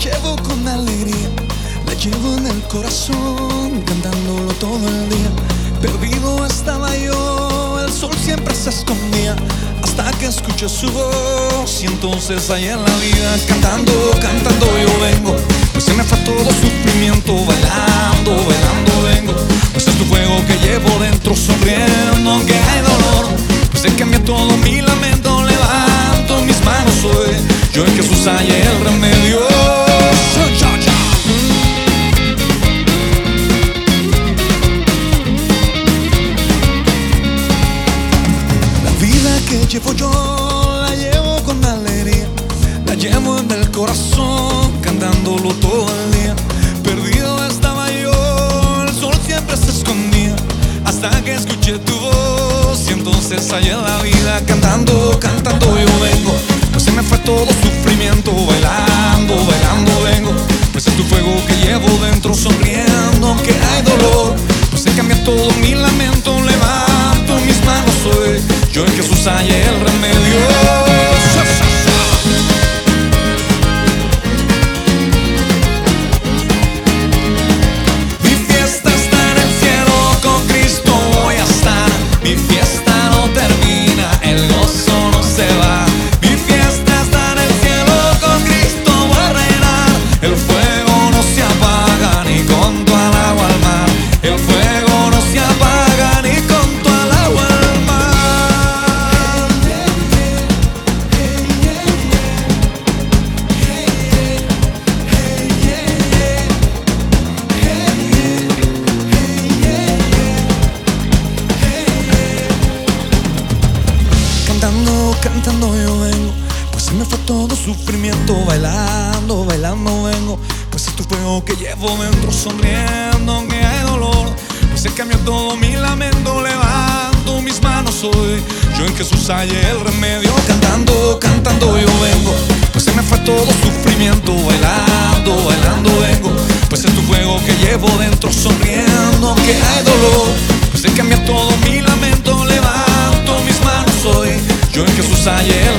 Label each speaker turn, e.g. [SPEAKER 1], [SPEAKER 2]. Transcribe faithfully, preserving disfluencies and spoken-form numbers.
[SPEAKER 1] llevo con alegría, la llevo en el corazón, cantándolo todo el día. Perdido estaba yo, el sol siempre se escondía, hasta que escuché su voz y entonces ahí en la vida, cantando, cantando yo vengo, pues se me fue todo sufrimiento, bailando, bailando vengo, pues es tu fuego que llevo dentro, sonriendo aunque hay dolor, pues se cambia todo mi lamento, levanto mis manos hoy, yo en Jesús hay el remedio. Que llevo yo, la llevo con alegría, la llevo en el corazón, cantándolo todo el día. Perdido estaba yo, el sol siempre se escondía, hasta que escuché tu voz y entonces ahí en la vida, cantando, cantando yo vengo, pues se me fue todo sufrimiento, bailando, bailando vengo, pues es tu fuego que llevo dentro, sonriendo aunque hay dolor, pues se cambia todo mi lamento, levanto mis manos hoy, yo en Jesús hay el remedio. Mi fiesta está en el cielo, con Cristo voy a estar. Mi fiesta no termina, el gozo no se va. Mi fiesta está en el cielo, con Cristo voy a reinar. El fuego no se apaga ni con tu al agua al mar. El fuego no se apaga ni con tu al agua al mar. Cantando, cantando yo vengo, pues se me fue todo sufrimiento, bailando, bailando vengo, pues es tu fuego que llevo dentro, sonriendo aunque hay dolor, pues se cambió todo mi lamento, levanto mis manos hoy, yo en Jesús hay el remedio. Cantando, cantando yo vengo, pues se me fue todo sufrimiento, bailando, bailando vengo, pues es tu fuego que llevo dentro, sonriendo aunque hay dolor, pues se cambia todo mi lamento, levanto mis manos hoy, yo en Jesús hay el